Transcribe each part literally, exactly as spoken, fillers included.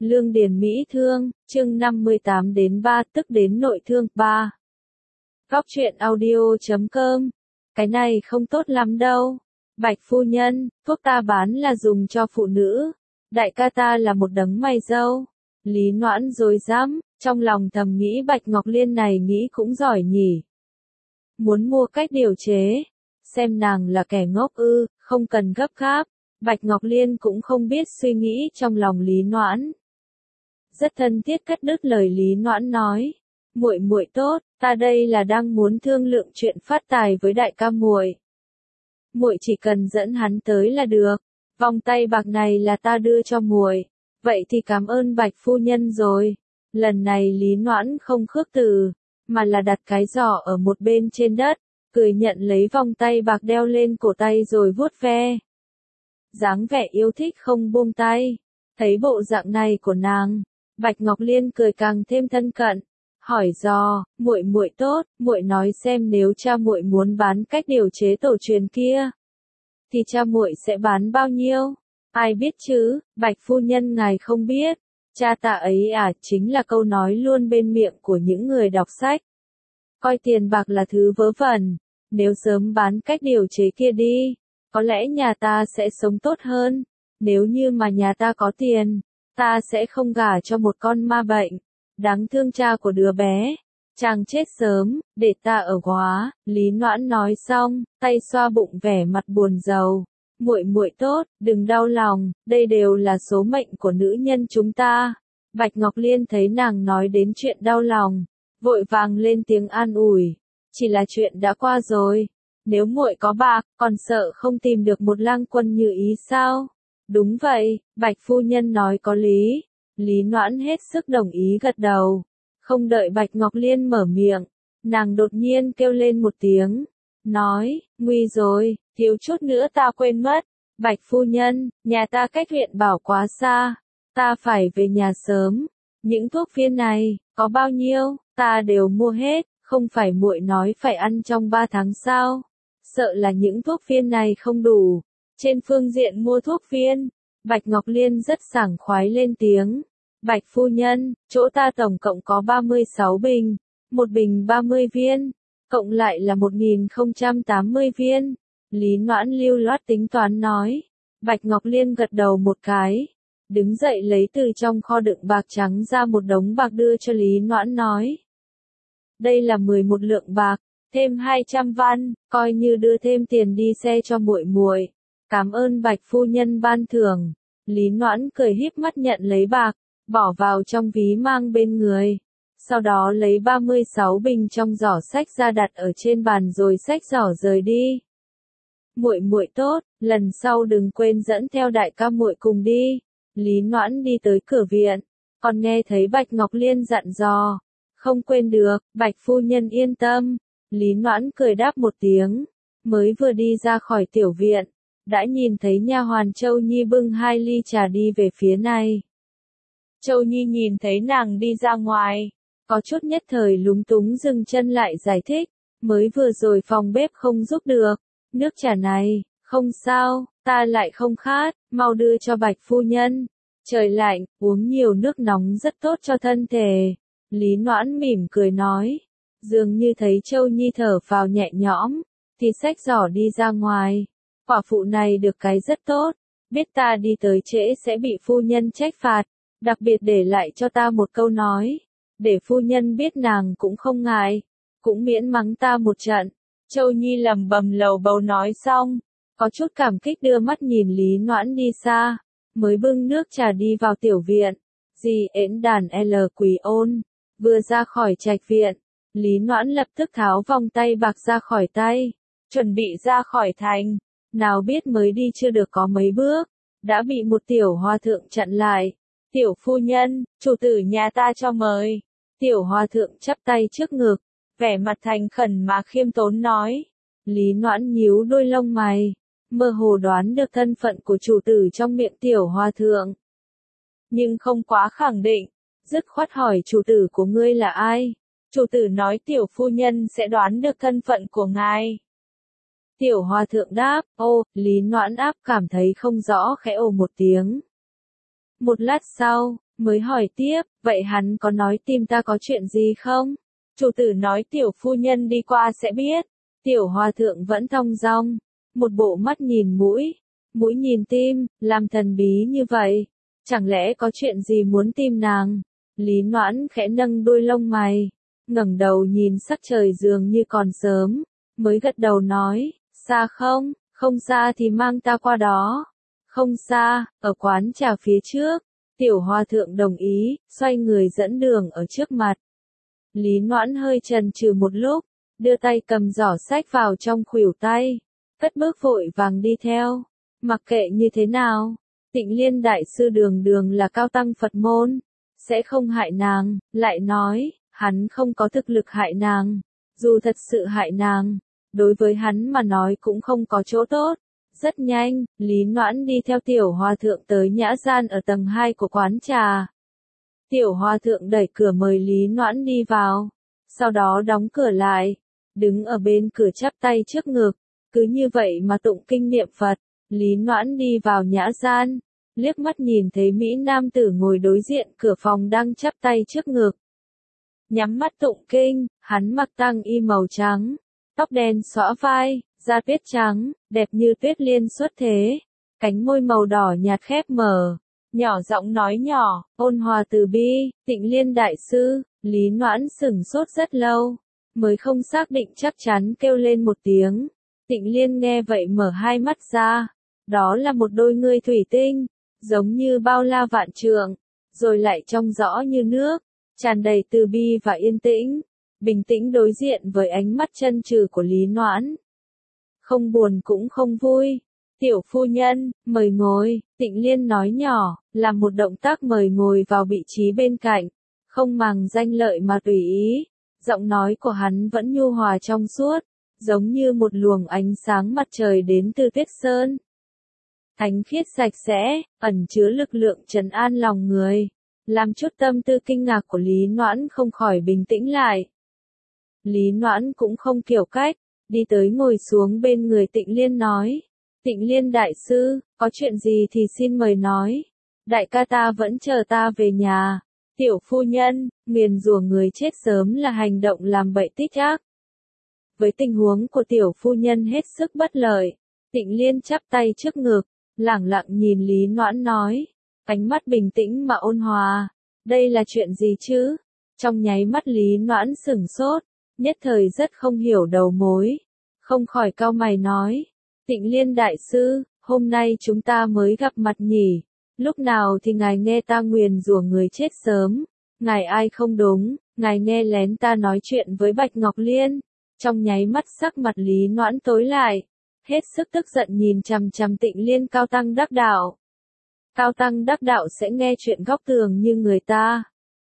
Lương Điền Mỹ Thương, chương năm mươi tám đến ba tức đến nội thương, ba. Góc truyện audio chấm com. Cái này không tốt lắm đâu. Bạch phu nhân, thuốc ta bán là dùng cho phụ nữ. Đại ca ta là một đấng mày râu. Lý Noãn rối rắm, trong lòng thầm nghĩ Bạch Ngọc Liên này nghĩ cũng giỏi nhỉ. Muốn mua cách điều chế. Xem nàng là kẻ ngốc ư, không cần gấp gáp. Bạch Ngọc Liên cũng không biết suy nghĩ trong lòng Lý Noãn. Rất thân thiết cắt đứt lời Lý Noãn nói. Muội muội tốt, ta đây là đang muốn thương lượng chuyện phát tài với đại ca muội. Muội chỉ cần dẫn hắn tới là được. Vòng tay bạc này là ta đưa cho muội. Vậy thì cảm ơn Bạch phu nhân rồi. Lần này Lý Noãn không khước từ, mà là đặt cái giỏ ở một bên trên đất, cười nhận lấy vòng tay bạc đeo lên cổ tay rồi vuốt ve. Dáng vẻ yêu thích không buông tay. Thấy bộ dạng này của nàng, Bạch Ngọc Liên cười càng thêm thân cận, hỏi dò, muội muội tốt, muội nói xem nếu cha muội muốn bán cách điều chế tổ truyền kia, thì cha muội sẽ bán bao nhiêu? Ai biết chứ, Bạch phu nhân ngài không biết, cha ta ấy à, chính là câu nói luôn bên miệng của những người đọc sách. Coi tiền bạc là thứ vớ vẩn, nếu sớm bán cách điều chế kia đi, có lẽ nhà ta sẽ sống tốt hơn. Nếu như mà nhà ta có tiền, ta sẽ không gả cho một con ma bệnh. Đáng thương cha của đứa bé. Chàng chết sớm, để ta ở quá. Lý Noãn nói xong, tay xoa bụng vẻ mặt buồn rầu. Muội muội tốt, đừng đau lòng, đây đều là số mệnh của nữ nhân chúng ta. Bạch Ngọc Liên thấy nàng nói đến chuyện đau lòng, vội vàng lên tiếng an ủi. Chỉ là chuyện đã qua rồi. Nếu muội có bạc, còn sợ không tìm được một lang quân như ý sao? Đúng vậy, Bạch phu nhân nói có lý. Lý Noãn hết sức đồng ý gật đầu. Không đợi Bạch Ngọc Liên mở miệng, nàng đột nhiên kêu lên một tiếng. Nói, nguy rồi, thiếu chút nữa ta quên mất. Bạch phu nhân, nhà ta cách huyện Bảo quá xa. Ta phải về nhà sớm. Những thuốc viên này, có bao nhiêu, ta đều mua hết. Không phải muội nói phải ăn trong ba tháng sao? Sợ là những thuốc viên này không đủ. Trên phương diện mua thuốc viên, Bạch Ngọc Liên rất sảng khoái lên tiếng. Bạch phu nhân, chỗ ta tổng cộng có ba mươi sáu bình, một bình ba mươi viên, cộng lại là một nghìn không trăm tám mươi viên. Lý Noãn lưu loát tính toán nói. Bạch Ngọc Liên gật đầu một cái, đứng dậy lấy từ trong kho đựng bạc trắng ra một đống bạc đưa cho Lý Noãn nói. Đây là mười một lượng bạc, thêm hai trăm văn, coi như đưa thêm tiền đi xe cho muội muội. Cảm ơn Bạch phu nhân ban thưởng. Lý Noãn cười híp mắt nhận lấy bạc, bỏ vào trong ví mang bên người. Sau đó lấy ba mươi sáu bình trong giỏ sách ra đặt ở trên bàn rồi xách giỏ rời đi. Muội muội tốt, lần sau đừng quên dẫn theo đại ca muội cùng đi. Lý Noãn đi tới cửa viện, còn nghe thấy Bạch Ngọc Liên dặn dò. Không quên được, Bạch phu nhân yên tâm. Lý Noãn cười đáp một tiếng, mới vừa đi ra khỏi tiểu viện, đã nhìn thấy nha hoàn Châu Nhi bưng hai ly trà đi về phía này. Châu Nhi nhìn thấy nàng đi ra ngoài, có chút nhất thời lúng túng dừng chân lại giải thích, mới vừa rồi phòng bếp không giúp được, nước trà này, không sao, ta lại không khát, mau đưa cho Bạch phu nhân. Trời lạnh, uống nhiều nước nóng rất tốt cho thân thể. Lý Noãn mỉm cười nói, dường như thấy Châu Nhi thở phào nhẹ nhõm, thì xách giỏ đi ra ngoài. Quả phụ này được cái rất tốt, biết ta đi tới trễ sẽ bị phu nhân trách phạt, đặc biệt để lại cho ta một câu nói, để phu nhân biết nàng cũng không ngại, cũng miễn mắng ta một trận. Châu Nhi lẩm bẩm lầu bầu nói xong, có chút cảm kích đưa mắt nhìn Lý Noãn đi xa, mới bưng nước trà đi vào tiểu viện. Dì ễn đàn L Quỳ Ôn, vừa ra khỏi trạch viện, Lý Noãn lập tức tháo vòng tay bạc ra khỏi tay, chuẩn bị ra khỏi thành. Nào biết mới đi chưa được có mấy bước, đã bị một tiểu hòa thượng chặn lại. Tiểu phu nhân, chủ tử nhà ta cho mời. Tiểu hòa thượng chắp tay trước ngực, vẻ mặt thành khẩn mà khiêm tốn nói. Lý Noãn nhíu đôi lông mày, mơ hồ đoán được thân phận của chủ tử trong miệng tiểu hòa thượng. Nhưng không quá khẳng định, dứt khoát hỏi chủ tử của ngươi là ai. Chủ tử nói tiểu phu nhân sẽ đoán được thân phận của ngài. Tiểu hòa thượng đáp, ô, Lý Noãn áp cảm thấy không rõ khẽ ồ một tiếng. Một lát sau, mới hỏi tiếp, vậy hắn có nói tìm ta có chuyện gì không? Chủ tử nói tiểu phu nhân đi qua sẽ biết. Tiểu hòa thượng vẫn thong dong, một bộ mắt nhìn mũi, mũi nhìn tim, làm thần bí như vậy. Chẳng lẽ có chuyện gì muốn tìm nàng? Lý Noãn khẽ nâng đôi lông mày, ngẩng đầu nhìn sắc trời dường như còn sớm, mới gật đầu nói, xa không, không xa thì mang ta qua đó. Không xa, ở quán trà phía trước. Tiểu hòa thượng đồng ý, xoay người dẫn đường ở trước mặt. Lý Noãn hơi chần chừ một lúc, đưa tay cầm giỏ sách vào trong khuỷu tay, cất bước vội vàng đi theo. Mặc kệ như thế nào, Tịnh Liên đại sư đường đường là cao tăng Phật môn, sẽ không hại nàng, lại nói, hắn không có thực lực hại nàng, dù thật sự hại nàng, đối với hắn mà nói cũng không có chỗ tốt. Rất nhanh, Lý Noãn đi theo tiểu hòa thượng tới nhã gian ở tầng hai của quán trà. Tiểu hòa thượng đẩy cửa mời Lý Noãn đi vào, sau đó đóng cửa lại, đứng ở bên cửa chắp tay trước ngực, cứ như vậy mà tụng kinh niệm Phật. Lý Noãn đi vào nhã gian, liếc mắt nhìn thấy Mỹ nam tử ngồi đối diện cửa phòng đang chắp tay trước ngực. Nhắm mắt tụng kinh, hắn mặc tang y màu trắng, tóc đen xõa vai, da tuyết trắng, đẹp như tuyết liên xuất thế, cánh môi màu đỏ nhạt khép mở, nhỏ giọng nói nhỏ, ôn hòa từ bi, Tịnh Liên đại sư. Lý Noãn sửng sốt rất lâu, mới không xác định chắc chắn kêu lên một tiếng. Tịnh Liên nghe vậy mở hai mắt ra, đó là một đôi ngươi thủy tinh, giống như bao la vạn trượng, rồi lại trong rõ như nước, tràn đầy từ bi và yên tĩnh, bình tĩnh đối diện với ánh mắt chân trừ của Lý Noãn. Không buồn cũng không vui. Tiểu phu nhân, mời ngồi, Tịnh Liên nói nhỏ, làm một động tác mời ngồi vào vị trí bên cạnh, không màng danh lợi mà tùy ý. Giọng nói của hắn vẫn nhu hòa trong suốt, giống như một luồng ánh sáng mặt trời đến từ Tuyết Sơn. Thánh khiết sạch sẽ, ẩn chứa lực lượng trấn an lòng người, làm chút tâm tư kinh ngạc của Lý Noãn không khỏi bình tĩnh lại. Lý Noãn cũng không kiểu cách, đi tới ngồi xuống bên người Tịnh Liên nói, Tịnh Liên đại sư, có chuyện gì thì xin mời nói, đại ca ta vẫn chờ ta về nhà. Tiểu phu nhân, nguyền rủa người chết sớm là hành động làm bậy tích ác. Với tình huống của tiểu phu nhân hết sức bất lợi, Tịnh Liên chắp tay trước ngực, lẳng lặng nhìn Lý Noãn nói, ánh mắt bình tĩnh mà ôn hòa, đây là chuyện gì chứ? Trong nháy mắt Lý Noãn sửng sốt, nhất thời rất không hiểu đầu mối, không khỏi cau mày nói, Tịnh Liên đại sư, hôm nay chúng ta mới gặp mặt nhỉ, lúc nào thì ngài nghe ta nguyền rủa người chết sớm, ngài ai không đúng, ngài nghe lén ta nói chuyện với Bạch Ngọc Liên. Trong nháy mắt sắc mặt Lý Noãn tối lại, hết sức tức giận nhìn chằm chằm Tịnh Liên cao tăng đắc đạo. Cao tăng đắc đạo sẽ nghe chuyện góc tường như người ta.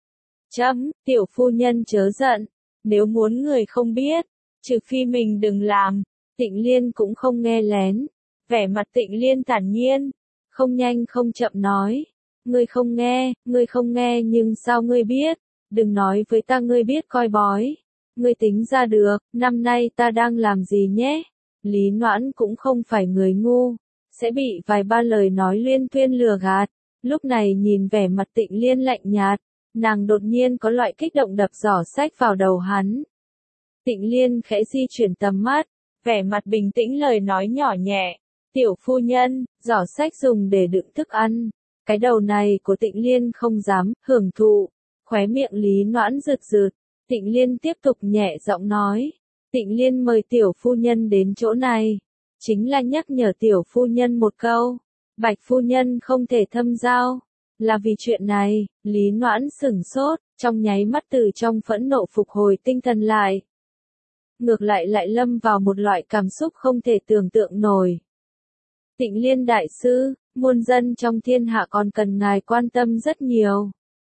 Chấm, tiểu phu nhân chớ giận, nếu muốn người không biết, trừ phi mình đừng làm. Tịnh Liên cũng không nghe lén, vẻ mặt Tịnh Liên thản nhiên, không nhanh không chậm nói, ngươi không nghe, ngươi không nghe nhưng sao ngươi biết, đừng nói với ta ngươi biết coi bói, ngươi tính ra được, năm nay ta đang làm gì nhé. Lý Noãn cũng không phải người ngu, sẽ bị vài ba lời nói liên tuyên lừa gạt, lúc này nhìn vẻ mặt Tịnh Liên lạnh nhạt, nàng đột nhiên có loại kích động đập giỏ sách vào đầu hắn. Tịnh Liên khẽ di chuyển tầm mắt, vẻ mặt bình tĩnh lời nói nhỏ nhẹ, tiểu phu nhân, giỏ sách dùng để đựng thức ăn, cái đầu này của Tịnh Liên không dám hưởng thụ, khóe miệng Lý Noãn rực rực, Tịnh Liên tiếp tục nhẹ giọng nói, Tịnh Liên mời tiểu phu nhân đến chỗ này, chính là nhắc nhở tiểu phu nhân một câu, Bạch phu nhân không thể thâm giao, là vì chuyện này. Lý Noãn sửng sốt, trong nháy mắt từ trong phẫn nộ phục hồi tinh thần lại. Ngược lại lại lâm vào một loại cảm xúc không thể tưởng tượng nổi. Tịnh Liên đại sư, muôn dân trong thiên hạ còn cần ngài quan tâm rất nhiều.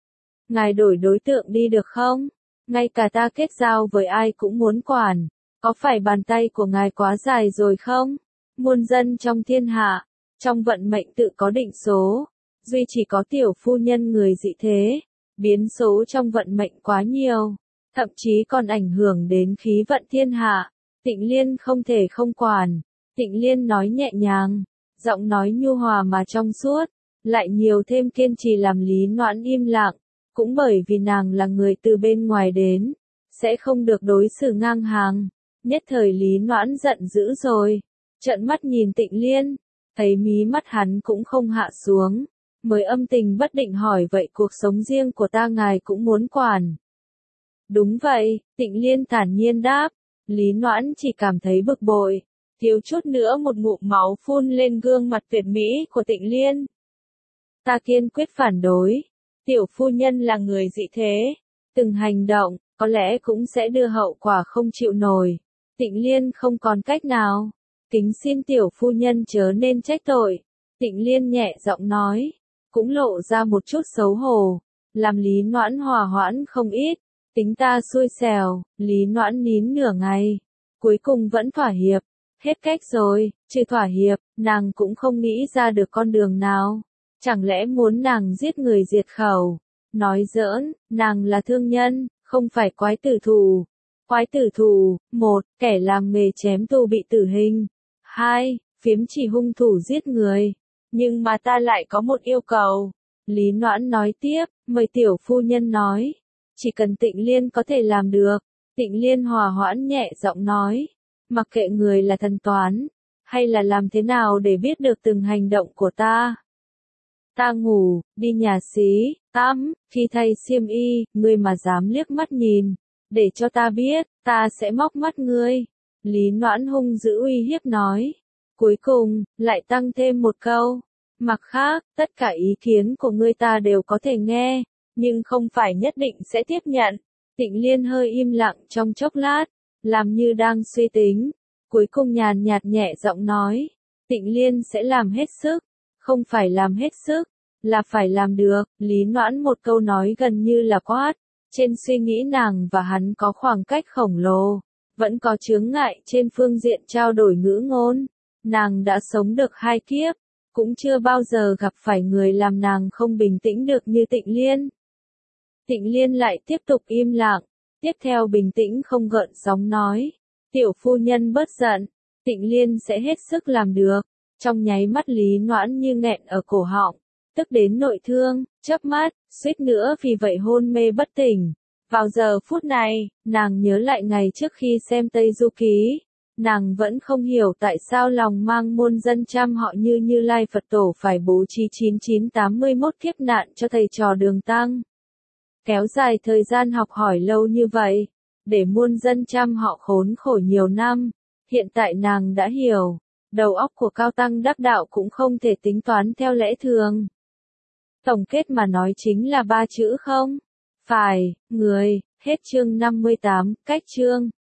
Ngài đổi đối tượng đi được không? Ngay cả ta kết giao với ai cũng muốn quản, có phải bàn tay của ngài quá dài rồi không? Muôn dân trong thiên hạ, trong vận mệnh tự có định số, duy chỉ có tiểu phu nhân người dị thế, biến số trong vận mệnh quá nhiều, thậm chí còn ảnh hưởng đến khí vận thiên hạ. Tịnh Liên không thể không quản. Tịnh Liên nói nhẹ nhàng, giọng nói nhu hòa mà trong suốt, lại nhiều thêm kiên trì làm Lý Noãn im lặng, cũng bởi vì nàng là người từ bên ngoài đến, sẽ không được đối xử ngang hàng. Nhất thời Lý Noãn giận dữ rồi, trợn mắt nhìn Tịnh Liên, thấy mí mắt hắn cũng không hạ xuống, mới âm tình bất định hỏi vậy cuộc sống riêng của ta ngài cũng muốn quản. Đúng vậy, Tịnh Liên thản nhiên đáp. Lý Noãn chỉ cảm thấy bực bội, thiếu chút nữa một ngụm máu phun lên gương mặt tuyệt mỹ của Tịnh Liên. Ta kiên quyết phản đối, tiểu phu nhân là người dị thế, từng hành động, có lẽ cũng sẽ đưa hậu quả không chịu nổi. Tịnh Liên không còn cách nào, kính xin tiểu phu nhân chớ nên trách tội. Tịnh Liên nhẹ giọng nói, cũng lộ ra một chút xấu hổ, làm Lý Noãn hòa hoãn không ít. Tính ta xui xẻo, Lý Noãn nín nửa ngày, cuối cùng vẫn thỏa hiệp, hết cách rồi, trừ thỏa hiệp, nàng cũng không nghĩ ra được con đường nào. Chẳng lẽ muốn nàng giết người diệt khẩu? Nói giỡn, nàng là thương nhân, không phải quái tử thù. Quái tử thù, một, kẻ làm nghề chém tù bị tử hình. Hai, phiếm chỉ hung thủ giết người. Nhưng mà ta lại có một yêu cầu. Lý Noãn nói tiếp, mời tiểu phu nhân nói. Chỉ cần Tịnh Liên có thể làm được. Tịnh Liên hòa hoãn nhẹ giọng nói. Mặc kệ người là thần toán, hay là làm thế nào để biết được từng hành động của ta. Ta ngủ, đi nhà xí, tắm, khi thay xiêm y, ngươi mà dám liếc mắt nhìn, để cho ta biết, ta sẽ móc mắt ngươi. Lý Noãn hung dữ uy hiếp nói. Cuối cùng, lại tăng thêm một câu. Mặt khác, tất cả ý kiến của ngươi ta đều có thể nghe, nhưng không phải nhất định sẽ tiếp nhận. Tịnh Liên hơi im lặng trong chốc lát, làm như đang suy tính. Cuối cùng nhàn nhạt nhẹ giọng nói. Tịnh Liên sẽ làm hết sức. Không phải làm hết sức, là phải làm được. Lý Noãn một câu nói gần như là quát. Trên suy nghĩ nàng và hắn có khoảng cách khổng lồ, vẫn có chướng ngại trên phương diện trao đổi ngữ ngôn. Nàng đã sống được hai kiếp, cũng chưa bao giờ gặp phải người làm nàng không bình tĩnh được như Tịnh Liên. Tịnh Liên lại tiếp tục im lặng, tiếp theo bình tĩnh không gợn sóng nói. Tiểu phu nhân bớt giận, Tịnh Liên sẽ hết sức làm được. Trong nháy mắt Lý Noãn như nghẹn ở cổ họng, tức đến nội thương, chớp mắt, suýt nữa vì vậy hôn mê bất tỉnh. Vào giờ phút này, nàng nhớ lại ngày trước khi xem Tây Du Ký, nàng vẫn không hiểu tại sao lòng mang muôn dân trăm họ như Như Lai Phật Tổ phải bố trí chín chín tám mươi mốt kiếp nạn cho thầy trò Đường Tăng. Kéo dài thời gian học hỏi lâu như vậy, để muôn dân trăm họ khốn khổ nhiều năm, hiện tại nàng đã hiểu. Đầu óc của cao tăng đắc đạo cũng không thể tính toán theo lẽ thường. Tổng kết mà nói chính là ba chữ không? Phải, người, hết chương năm mươi tám, cách chương.